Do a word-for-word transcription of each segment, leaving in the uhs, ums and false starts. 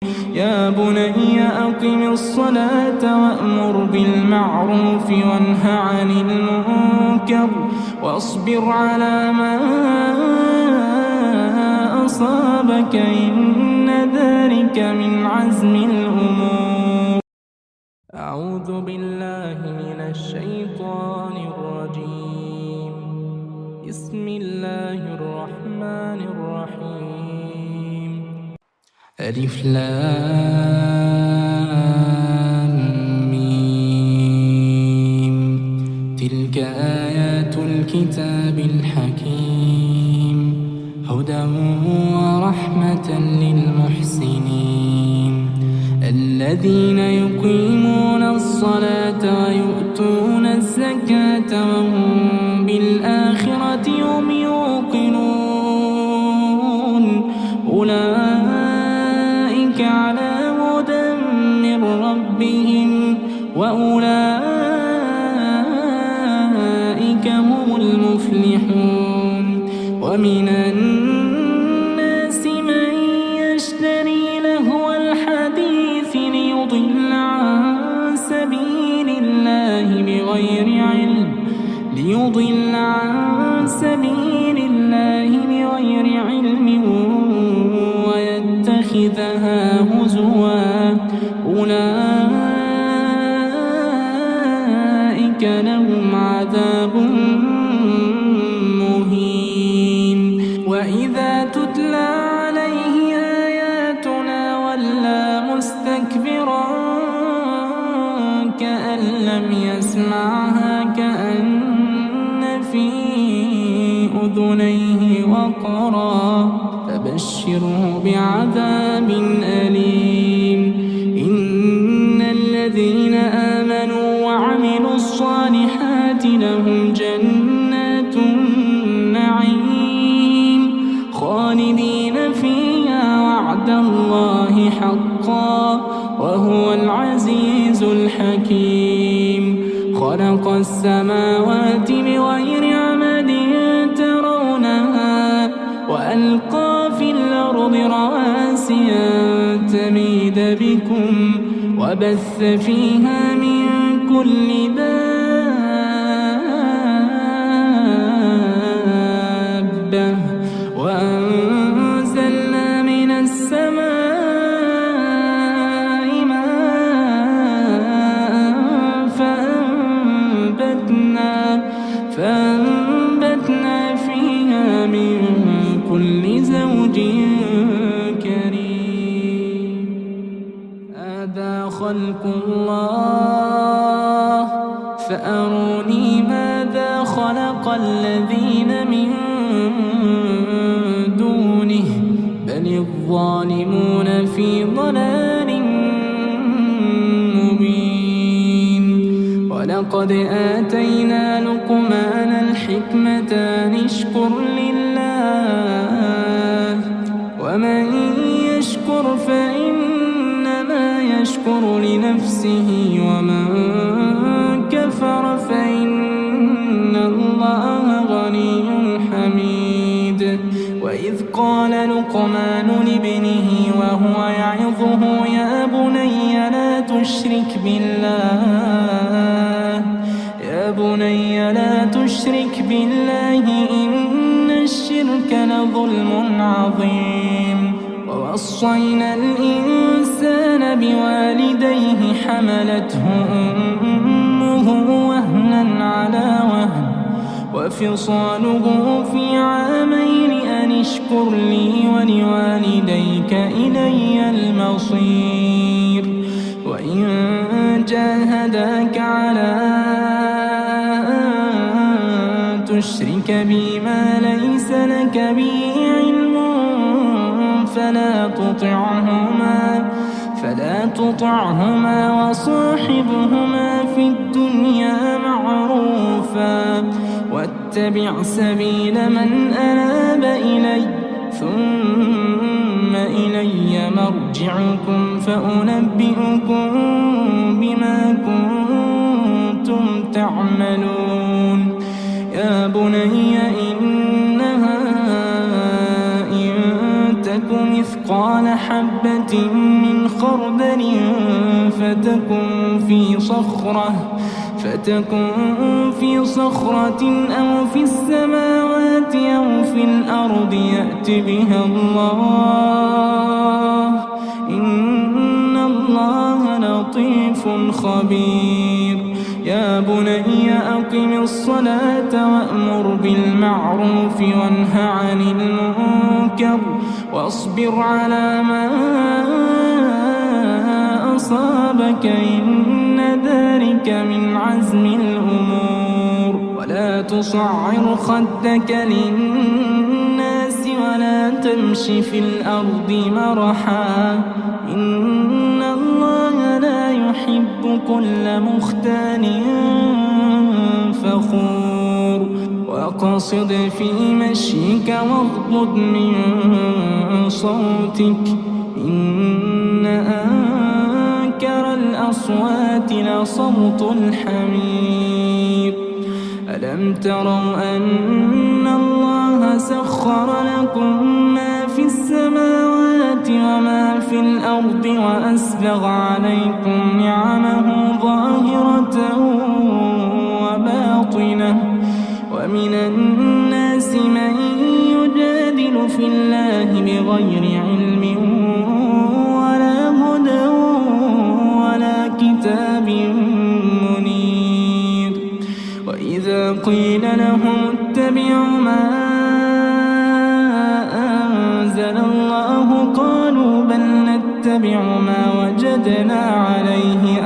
يا بني أقم الصلاة وأمر بالمعروف وانه عن المنكر واصبر على ما أصابك إن ذلك من عزم الأمور. أعوذ بالله من الشيطان الرجيم. بسم الله الرحمن الرحيم. ألف لام ميم. تلك آيات الكتاب الحكيم هدى ورحمة للمحسنين الذين يقيمون الصلاة ويؤتون الزكاة وهم بالآخرة هم يوقنون أولئك على هدى من ربهم وأولئك هم المفلحون. ومن الناس من يشتري لهو الحديث ليضل عن سبيل الله بغير علم ليضل عن سبيل الله بغير علم ويتخذها هزوا أولئك لهم عذاب مهين. وإذا تتلى عليه آياتنا ولى مستكبرا كأن لم يسمعها كأن في أذنيه وقرا فبشره بعذاب أليم. إن الذين آمنوا وعملوا الصالحات لهم جنات النعيم خالدين فيها وعد الله حقا وهو العزيز الحكيم. خلق السماوات بغير عمد ترونها وألقى في الأرض رواسي أن تميد بكم وبث فيها من كل دابة وأنزلنا من السماء ماء فأنبتنا فأنبتنا فيها من كل زوج كريم. هذا خلق الله فأروني ماذا خلق الذين من دونه بل الظالمون في ضلال مبين. ولقد آتينا لقمان الحكمة أن اشكر لله ومن يشكر فإنما يشكر لنفسه ومن كفر فإن الله غني حميد. وإذ قال لقمان لابنه وهو يعظه يا بني لا تشرك بالله يا بني لا تشرك بالله إن الشرك لظلم عظيم. ووصينا الإنسان بوالديه حملته أمه وهنا على وهن وفصاله في عامين أن اشكر لي ولوالديك إلي المصير. وإن جاهداك على أن تشرك بي ما ليس لك به علم فلا تطعهما فلا تطعهما وصاحبهما في الدنيا معروفا واتبع سبيل من أناب إلي ثم إلي مرجعكم فأنبئكم بما كنتم تعملون. يا بني إنها إن تك مثقال حبة من خردل فتكن في صخرة فتكن في صخرة أو في السماوات أو في الأرض يأت بها الله إن الله لطيف خبير. يا بني أقم الصلاة وأمر بالمعروف وانه عن المنكر واصبر على ما أصابك إن ذلك من عزم الأمور. ولا تصعر خدك للناس ولا تمش في الأرض مرحا إن الله لا يحب كل مختال فخور. وقصد في مشيك واغضض من صوتك إن أنكر الأصوات لصوت الحمير. ألم تروا أن الله سخر لكم ما في السماوات وما في الأرض وأسبغ عليكم نعمه ظاهرة وباطنة ومن الناس من يجادل في الله بغير علم ولا هدى ولا كتاب منير. وإذا قيل لهم اتبعوا ما أنزل الله قالوا بل نتبع ما وجدنا عليه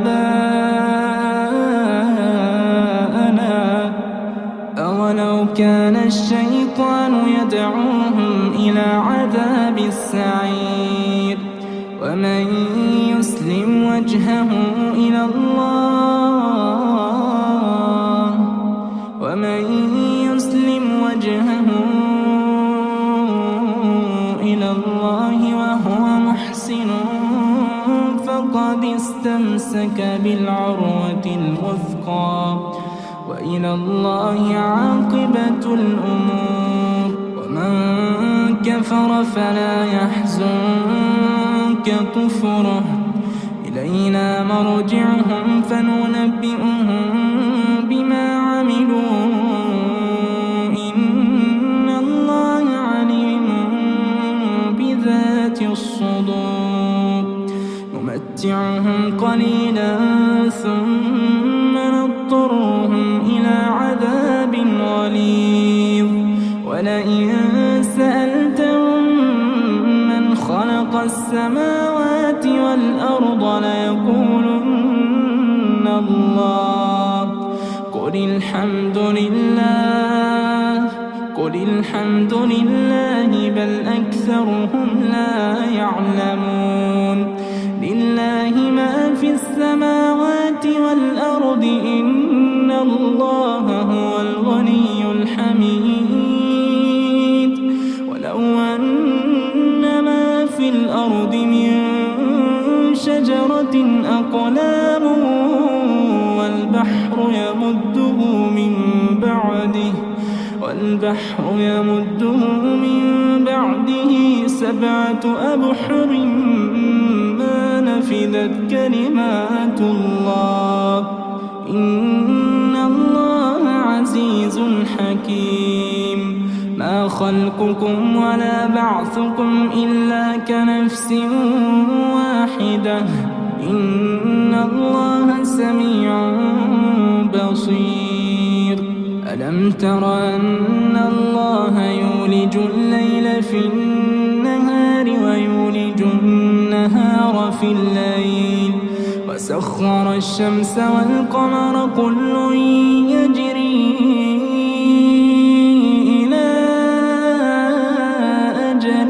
آباءنا أولو كان الشيطان يدعوهم إلى عذاب السعير. ومن يسلم وجهه إلى الله ومن يسلم وجهه إلى الله وهو محسن فقد استمسك بالعروة الوثقى وإلى الله عاقبة الأمور. ومن كفر فلا يحزنك كفره إلينا مرجعهم فننبئهم بما عملوا إن الله عليم بذات الصدور. نمتعهم قليلا ثم نضطرهم إلى عذاب غليظ. ولئن سألتهم من خلق السماوات والأرض ليقولن الله قل الحمد لله قل الحمد لله بل أكثرهم لا يعلمون. لله ما في السماوات والأرض إن الله هو الغني الحميد. ولو أن ما في الأرض من شجرة أقلام والبحر يمده من بعده والبحر يمده من بعده سبعة أبحر ما نفذت كلمات الله إن الله عزيز حكيم. ما خلقكم ولا بعثكم إلا كنفس واحدة إن الله سميع بصير. ألم تر أن الله يولج الليل في النهار ويولج النهار في الليل وسخر الشمس والقمر كل يجري إلى أجل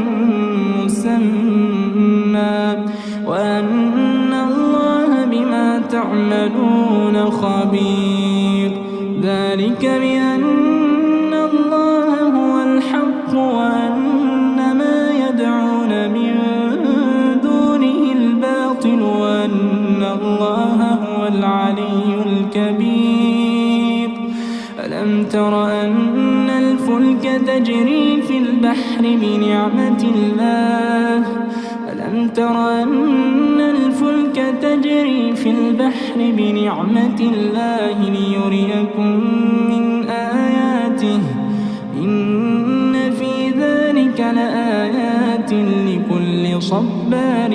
مسمى وأن الله بما تعملون خبير. ذلك بأن الله هو الحق وأن ما يدعون من دونه الباطل وأن الله هو العلي الكبير. ألم تر أن الفلك تجري في البحر بنعمة الله ألم تر أن الفلك تجري في البحر بنعمة الله ليريكم من آياته إن في ذلك لآيات لكل صبار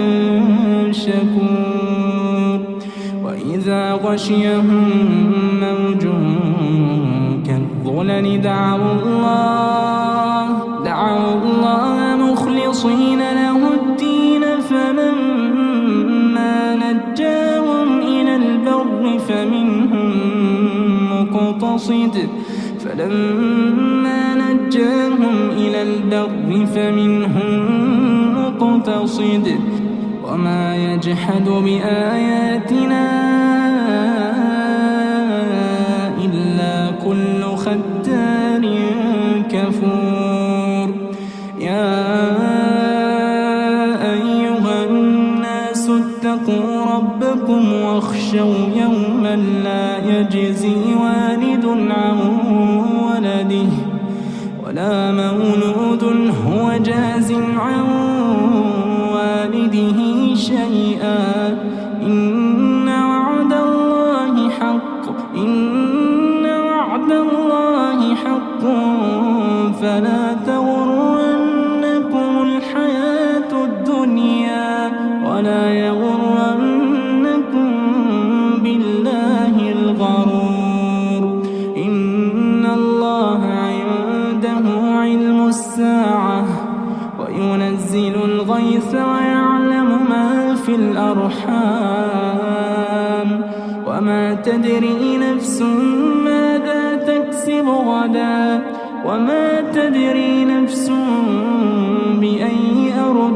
شكور وإذا غشيهم موج كالظلل دعوا الله دعوا الله مخلصين له الدين فلما نجاهم إلى البر فمنهم مقتصد فلما نجاهم إلى البر فمنهم مقتصد وما يجحد بآياتنا إلا كل ختار كفور يا أيها الناس اتقوا ربكم واخشوا يوما لا يجزي والد عن ولده ولا مولود هو جاز عن والده شيئا إن وعد الله حق إن وعد الله حق فلا تغرنكم الحياة الدنيا ولا يغرنكم بالله الغرور إن الله عنده علم الساعة وينزل الغيث ويعلم ما في الأرحام وما تدري نفس ماذا تكسب غدا وما تدري نفس بأي أرض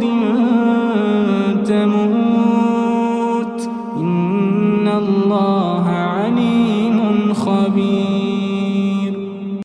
تموت إن الله عليم خبير.